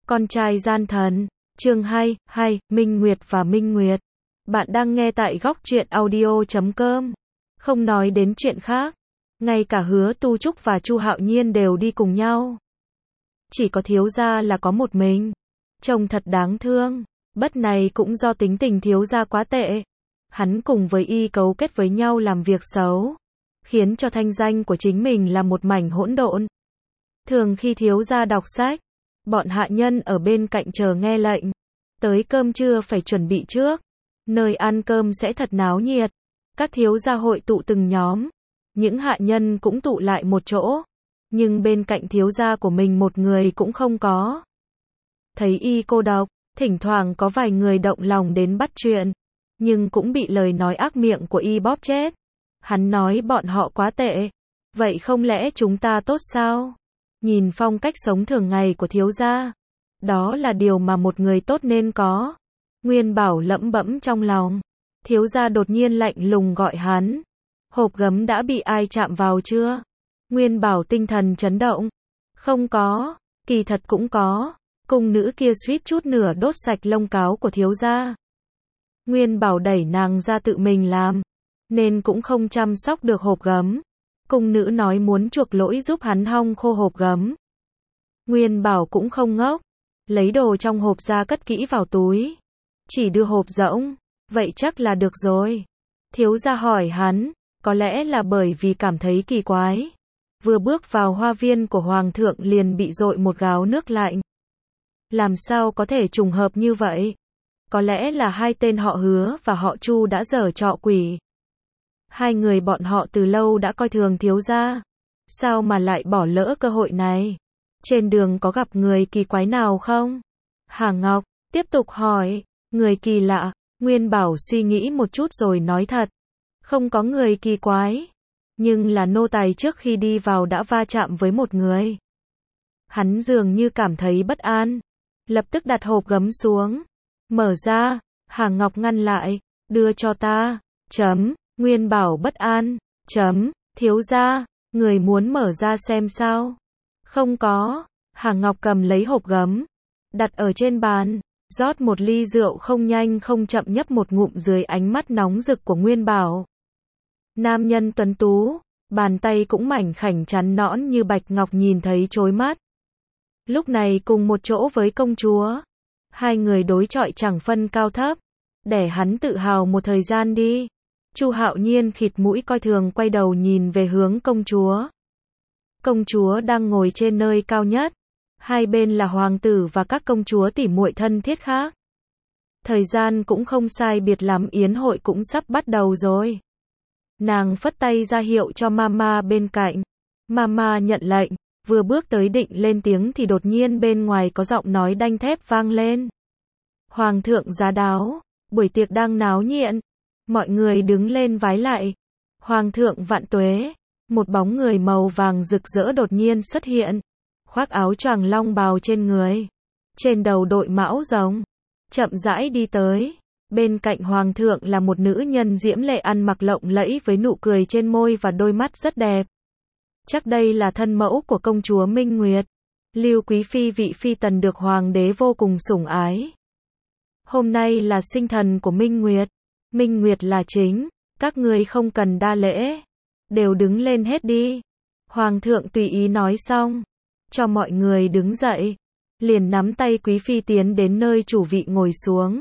Con trai gian thần. Chương 2, Minh Nguyệt và Minh Nguyệt. Bạn đang nghe tại góc truyện audio.com. Không nói đến chuyện khác, ngay cả Hứa Tu Trúc và Chu Hạo Nhiên đều đi cùng nhau. Chỉ có thiếu gia là có một mình. Trông thật đáng thương. Bất này cũng do tính tình thiếu gia quá tệ. Hắn cùng với y cấu kết với nhau làm việc xấu, khiến cho thanh danh của chính mình là một mảnh hỗn độn. Thường khi thiếu gia đọc sách, bọn hạ nhân ở bên cạnh chờ nghe lệnh. Tới cơm trưa phải chuẩn bị trước. Nơi ăn cơm sẽ thật náo nhiệt. Các thiếu gia hội tụ từng nhóm. Những hạ nhân cũng tụ lại một chỗ. Nhưng bên cạnh thiếu gia của mình một người cũng không có. Thấy y cô độc, thỉnh thoảng có vài người động lòng đến bắt chuyện. Nhưng cũng bị lời nói ác miệng của y bóp chết. Hắn nói bọn họ quá tệ. Vậy không lẽ chúng ta tốt sao? Nhìn phong cách sống thường ngày của thiếu gia, đó là điều mà một người tốt nên có. Nguyên Bảo lẩm bẩm trong lòng. Thiếu gia đột nhiên lạnh lùng gọi hắn. Hộp gấm đã bị ai chạm vào chưa? Nguyên Bảo tinh thần chấn động. Không có, kỳ thật cũng có. Cung nữ kia suýt chút nữa đốt sạch lông cáo của thiếu gia. Nguyên Bảo đẩy nàng ra tự mình làm, nên cũng không chăm sóc được hộp gấm. Cung nữ nói muốn chuộc lỗi giúp hắn hong khô hộp gấm. Nguyên Bảo cũng không ngốc, lấy đồ trong hộp ra cất kỹ vào túi. Chỉ đưa hộp rỗng, vậy chắc là được rồi. Thiếu gia hỏi hắn, có lẽ là bởi vì cảm thấy kỳ quái. Vừa bước vào hoa viên của hoàng thượng liền bị dội một gáo nước lạnh. Làm sao có thể trùng hợp như vậy? Có lẽ là hai tên họ Hứa và họ Chu đã giở trò quỷ. Hai người bọn họ từ lâu đã coi thường thiếu gia. Sao mà lại bỏ lỡ cơ hội này? Trên đường có gặp người kỳ quái nào không? Hà Ngọc tiếp tục hỏi. Người kỳ lạ. Nguyên Bảo suy nghĩ một chút rồi nói thật. Không có người kỳ quái. Nhưng là nô tài trước khi đi vào đã va chạm với một người. Hắn dường như cảm thấy bất an. Lập tức đặt hộp gấm xuống. Mở ra. Hà Ngọc ngăn lại. Đưa cho ta. Nguyên Bảo bất an. Thiếu gia, người muốn mở ra xem sao? Không có. Hà Ngọc cầm lấy hộp gấm, đặt ở trên bàn, rót một ly rượu không nhanh không chậm nhấp một ngụm dưới ánh mắt nóng rực của Nguyên Bảo. Nam nhân tuấn tú, bàn tay cũng mảnh khảnh trắng nõn như bạch ngọc nhìn thấy chói mắt. Lúc này cùng một chỗ với công chúa, hai người đối chọi chẳng phân cao thấp, để hắn tự hào một thời gian đi. Chu Hạo Nhiên khịt mũi coi thường quay đầu nhìn về hướng công chúa. Công chúa đang ngồi trên nơi cao nhất. Hai bên là hoàng tử và các công chúa tỉ muội thân thiết khác. Thời gian cũng không sai biệt lắm, yến hội cũng sắp bắt đầu rồi. Nàng phất tay ra hiệu cho Mama bên cạnh. Mama nhận lệnh, vừa bước tới định lên tiếng thì đột nhiên bên ngoài có giọng nói đanh thép vang lên. Hoàng thượng giá đáo, buổi tiệc đang náo nhiệt. Mọi người đứng lên vái lại. Hoàng thượng vạn tuế. Một bóng người màu vàng rực rỡ đột nhiên xuất hiện. Khoác áo choàng long bào trên người. Trên đầu đội mão rồng. Chậm rãi đi tới. Bên cạnh hoàng thượng là một nữ nhân diễm lệ ăn mặc lộng lẫy với nụ cười trên môi và đôi mắt rất đẹp. Chắc đây là thân mẫu của công chúa Minh Nguyệt. Lưu Quý Phi, vị phi tần được hoàng đế vô cùng sủng ái. Hôm nay là sinh thần của Minh Nguyệt. Minh Nguyệt là chính, các ngươi không cần đa lễ. Đều đứng lên hết đi. Hoàng thượng tùy ý nói xong, cho mọi người đứng dậy. Liền nắm tay Quý Phi tiến đến nơi chủ vị ngồi xuống.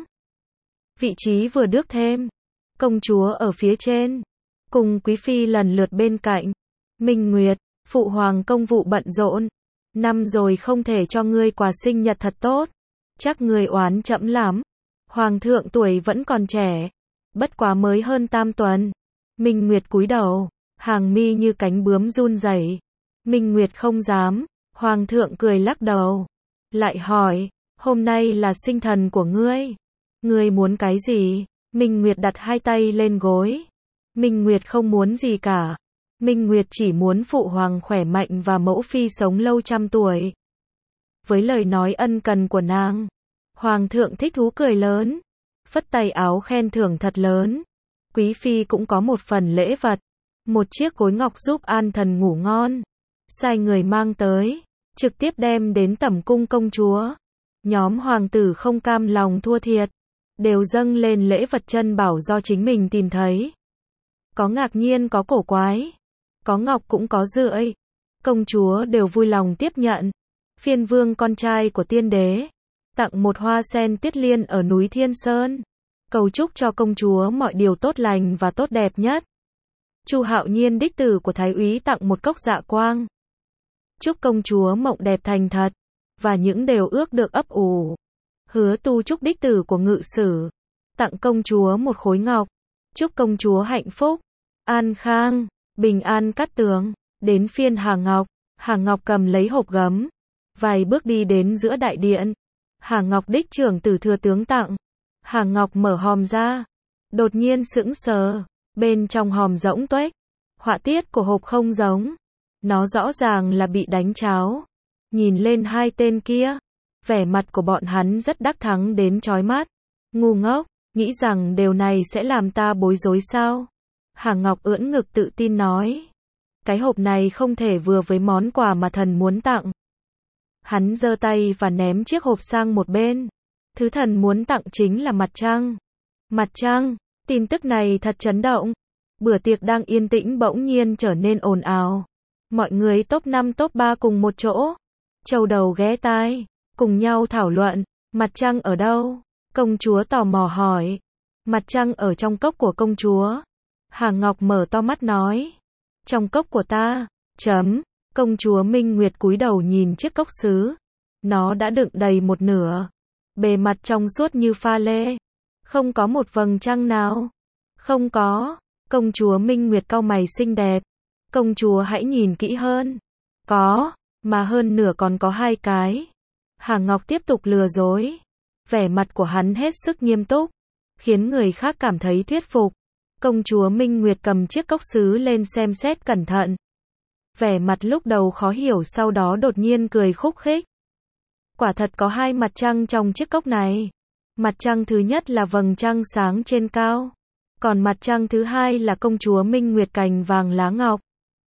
Vị trí vừa được thêm. Công chúa ở phía trên. Cùng Quý Phi lần lượt bên cạnh. Minh Nguyệt, phụ hoàng công vụ bận rộn. Năm rồi không thể cho ngươi quà sinh nhật thật tốt. Chắc ngươi oán trẫm lắm. Hoàng thượng tuổi vẫn còn trẻ. Bất quá mới hơn tam tuần. Minh Nguyệt cúi đầu, hàng mi như cánh bướm run rẩy. Minh Nguyệt không dám. Hoàng thượng cười lắc đầu. Lại hỏi, hôm nay là sinh thần của ngươi. Ngươi muốn cái gì? Minh Nguyệt đặt hai tay lên gối. Minh Nguyệt không muốn gì cả. Minh Nguyệt chỉ muốn phụ hoàng khỏe mạnh và mẫu phi sống lâu trăm tuổi. Với lời nói ân cần của nàng, Hoàng thượng thích thú cười lớn. Phất tay áo khen thưởng thật lớn. Quý Phi cũng có một phần lễ vật. Một chiếc gối ngọc giúp an thần ngủ ngon. Sai người mang tới. Trực tiếp đem đến tẩm cung công chúa. Nhóm hoàng tử không cam lòng thua thiệt, đều dâng lên lễ vật chân bảo do chính mình tìm thấy. Có ngạc nhiên có cổ quái, có ngọc cũng có rưỡi. Công chúa đều vui lòng tiếp nhận. Phiên vương con trai của tiên đế tặng một hoa sen tiết liên ở núi Thiên Sơn, cầu chúc cho công chúa mọi điều tốt lành và tốt đẹp nhất. Chu Hạo Nhiên đích tử của thái úy tặng một cốc dạ quang, chúc công chúa mộng đẹp thành thật và những điều ước được ấp ủ. Hứa Tu Trúc đích tử của ngự sử tặng công chúa một khối ngọc, chúc công chúa hạnh phúc, an khang, bình an cát tường. Đến phiên Hà Ngọc cầm lấy hộp gấm, vài bước đi đến giữa đại điện. Hà Ngọc đích trưởng tử thừa tướng tặng. Hà Ngọc mở hòm ra, đột nhiên sững sờ, bên trong hòm rỗng tuếch. Họa tiết của hộp không giống, nó rõ ràng là bị đánh tráo. Nhìn lên hai tên kia, vẻ mặt của bọn hắn rất đắc thắng đến chói mắt. Ngu ngốc, nghĩ rằng điều này sẽ làm ta bối rối sao? Hà Ngọc ưỡn ngực tự tin nói. Cái hộp này không thể vừa với món quà mà thần muốn tặng. Hắn giơ tay và ném chiếc hộp sang một bên. Thứ thần muốn tặng chính là mặt trăng. Mặt trăng, tin tức này thật chấn động. Bữa tiệc đang yên tĩnh bỗng nhiên trở nên ồn ào. Mọi người top 5 top 3 cùng một chỗ. Châu đầu ghé tai, cùng nhau thảo luận. Mặt trăng ở đâu? Công chúa tò mò hỏi. Mặt trăng ở trong cốc của công chúa. Hà Ngọc mở to mắt nói. Trong cốc của ta. Công chúa Minh Nguyệt cúi đầu nhìn chiếc cốc sứ. Nó đã đựng đầy một nửa. Bề mặt trong suốt như pha lê. Không có một vầng trăng nào. Không có. Công chúa Minh Nguyệt cau mày xinh đẹp. Công chúa hãy nhìn kỹ hơn. Có, mà hơn nửa còn có 2 cái. Hà Ngọc tiếp tục lừa dối. Vẻ mặt của hắn hết sức nghiêm túc, khiến người khác cảm thấy thuyết phục. Công chúa Minh Nguyệt cầm chiếc cốc sứ lên xem xét cẩn thận. Vẻ mặt lúc đầu khó hiểu sau đó đột nhiên cười khúc khích. Quả thật có 2 mặt trăng trong chiếc cốc này. Mặt trăng thứ nhất là vầng trăng sáng trên cao. Còn mặt trăng thứ hai là công chúa Minh Nguyệt cành vàng lá ngọc.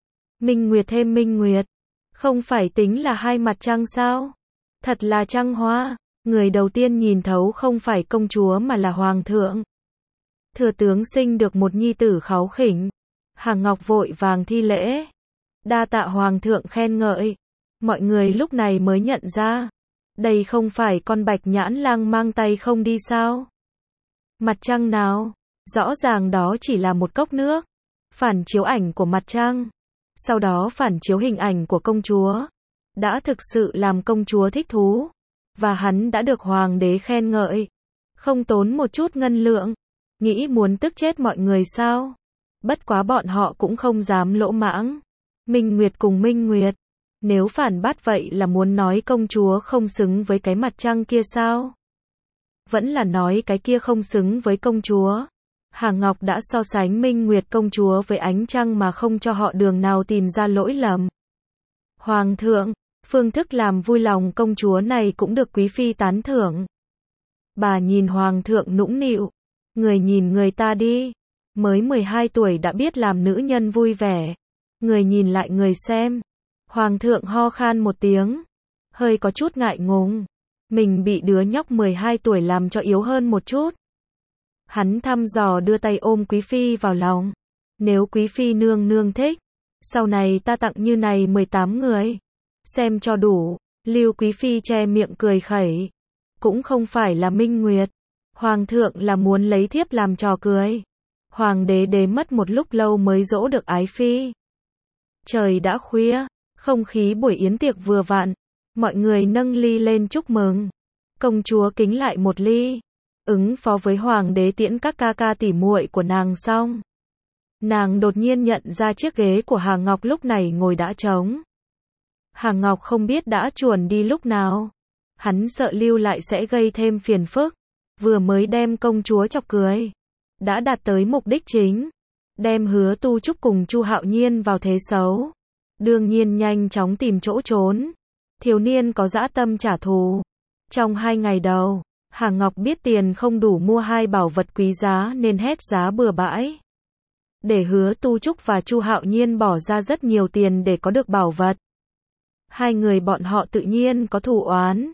Minh Nguyệt thêm Minh Nguyệt. Không phải tính là 2 mặt trăng sao? Thật là trăng hoa. Người đầu tiên nhìn thấu không phải công chúa mà là hoàng thượng. Thừa tướng sinh được một nhi tử kháu khỉnh. Hà Ngọc vội vàng thi lễ. Đa tạ hoàng thượng khen ngợi. Mọi người lúc này mới nhận ra. Đây không phải con bạch nhãn lang mang tay không đi sao? Mặt trăng nào? Rõ ràng đó chỉ là một cốc nước. Phản chiếu ảnh của mặt trăng. Sau đó phản chiếu hình ảnh của công chúa. Đã thực sự làm công chúa thích thú. Và hắn đã được hoàng đế khen ngợi. Không tốn một chút ngân lượng. Nghĩ muốn tức chết mọi người sao? Bất quá bọn họ cũng không dám lỗ mãng. Minh Nguyệt cùng Minh Nguyệt. Nếu phản bác vậy là muốn nói công chúa không xứng với cái mặt trăng kia sao? Vẫn là nói cái kia không xứng với công chúa. Hà Ngọc đã so sánh Minh Nguyệt công chúa với ánh trăng mà không cho họ đường nào tìm ra lỗi lầm. Hoàng thượng, phương thức làm vui lòng công chúa này cũng được quý phi tán thưởng. Bà nhìn hoàng thượng nũng nịu. Người nhìn người ta đi. Mới 12 tuổi đã biết làm nữ nhân vui vẻ. Người nhìn lại người xem. Hoàng thượng ho khan một tiếng. Hơi có chút ngại ngùng. Mình bị đứa nhóc 12 tuổi làm cho yếu hơn một chút. Hắn thăm dò đưa tay ôm quý phi vào lòng. Nếu quý phi nương nương thích, sau này ta tặng như này 18 người. Xem cho đủ. Lưu quý phi che miệng cười khẩy. Cũng không phải là Minh Nguyệt. Hoàng thượng là muốn lấy thiếp làm trò cười. Hoàng đế đế mất một lúc lâu mới dỗ được ái phi. Trời đã khuya, không khí buổi yến tiệc vừa vặn. Mọi người nâng ly lên chúc mừng. Công chúa kính lại một ly. Ứng phó với hoàng đế tiễn các ca ca tỉ muội của nàng xong. Nàng đột nhiên nhận ra chiếc ghế của Hà Ngọc lúc này ngồi đã trống. Hà Ngọc không biết đã chuồn đi lúc nào. Hắn sợ lưu lại sẽ gây thêm phiền phức. Vừa mới đem công chúa chọc cười. Đã đạt tới mục đích chính. Đem Hứa Tu Trúc cùng Chu Hạo Nhiên vào thế xấu. Đương nhiên nhanh chóng tìm chỗ trốn. Thiếu niên có dã tâm trả thù. Trong 2 ngày đầu, Hà Ngọc biết tiền không đủ mua 2 bảo vật quý giá nên hét giá bừa bãi. Để Hứa Tu Trúc và Chu Hạo Nhiên bỏ ra rất nhiều tiền để có được bảo vật. 2 người bọn họ tự nhiên có thù oán.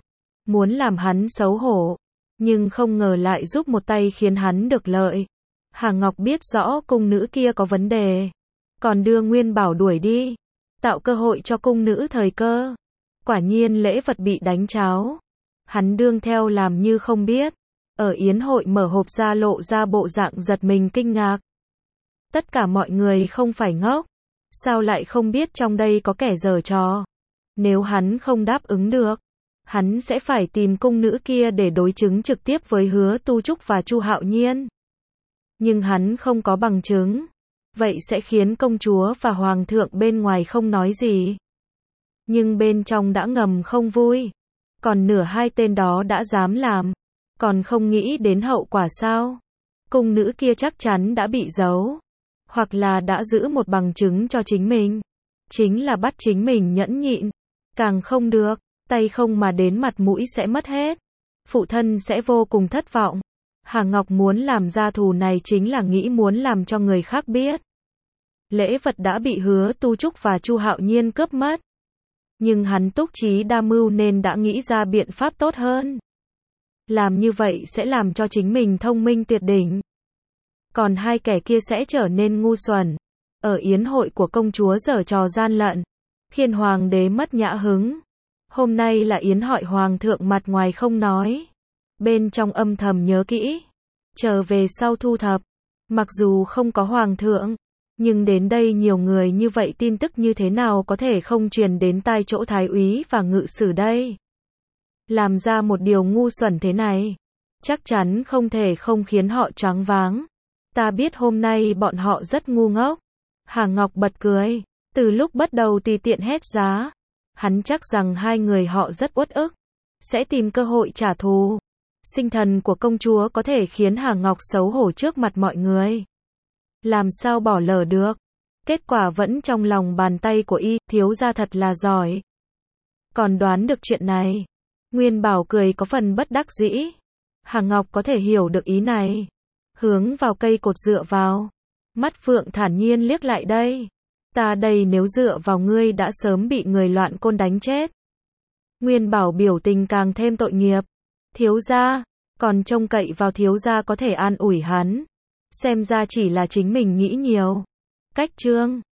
muốn làm hắn xấu hổ, nhưng không ngờ lại giúp một tay khiến hắn được lợi. Hà Ngọc biết rõ cung nữ kia có vấn đề, còn đưa Nguyên Bảo đuổi đi, tạo cơ hội cho cung nữ thời cơ. Quả nhiên lễ vật bị đánh tráo. Hắn đương theo làm như không biết. Ở yến hội mở hộp ra lộ ra bộ dạng giật mình kinh ngạc. Tất cả mọi người không phải ngốc. Sao lại không biết trong đây có kẻ giở trò? Nếu hắn không đáp ứng được, hắn sẽ phải tìm cung nữ kia để đối chứng trực tiếp với Hứa Tu Trúc và Chu Hạo Nhiên. Nhưng hắn không có bằng chứng. Vậy sẽ khiến công chúa và hoàng thượng bên ngoài không nói gì. Nhưng bên trong đã ngầm không vui. Còn nửa hai tên đó đã dám làm. Còn không nghĩ đến hậu quả sao? Cung nữ kia chắc chắn đã bị giấu. Hoặc là đã giữ một bằng chứng cho chính mình. Chính là bắt chính mình nhẫn nhịn. Càng không được, tay không mà đến mặt mũi sẽ mất hết. Phụ thân sẽ vô cùng thất vọng. Hà Ngọc muốn làm ra thù này chính là nghĩ muốn làm cho người khác biết. Lễ vật đã bị Hứa Tu Trúc và Chu Hạo Nhiên cướp mất. Nhưng hắn túc trí đa mưu nên đã nghĩ ra biện pháp tốt hơn. Làm như vậy sẽ làm cho chính mình thông minh tuyệt đỉnh. Còn hai kẻ kia sẽ trở nên ngu xuẩn. Ở yến hội của công chúa giở trò gian lận, khiến hoàng đế mất nhã hứng. Hôm nay là yến hội hoàng thượng mặt ngoài không nói. Bên trong âm thầm nhớ kỹ. Chờ về sau thu thập. Mặc dù không có hoàng thượng, nhưng đến đây nhiều người như vậy tin tức như thế nào có thể không truyền đến tai chỗ thái úy và ngự sử đây. Làm ra một điều ngu xuẩn thế này, chắc chắn không thể không khiến họ choáng váng. Ta biết hôm nay bọn họ rất ngu ngốc. Hà Ngọc bật cười, từ lúc bắt đầu tùy tiện hết giá. Hắn chắc rằng hai người họ rất uất ức, sẽ tìm cơ hội trả thù. Sinh thần của công chúa có thể khiến Hà Ngọc xấu hổ trước mặt mọi người. Làm sao bỏ lỡ được. Kết quả vẫn trong lòng bàn tay của y, thiếu gia thật là giỏi. Còn đoán được chuyện này. Nguyên Bảo cười có phần bất đắc dĩ. Hà Ngọc có thể hiểu được ý này. Hướng vào cây cột dựa vào. Mắt phượng thản nhiên liếc lại đây. Ta đây nếu dựa vào ngươi đã sớm bị người loạn côn đánh chết. Nguyên Bảo biểu tình càng thêm tội nghiệp. Thiếu gia, còn trông cậy vào thiếu gia có thể an ủi hắn. Xem ra chỉ là chính mình nghĩ nhiều. Cách chương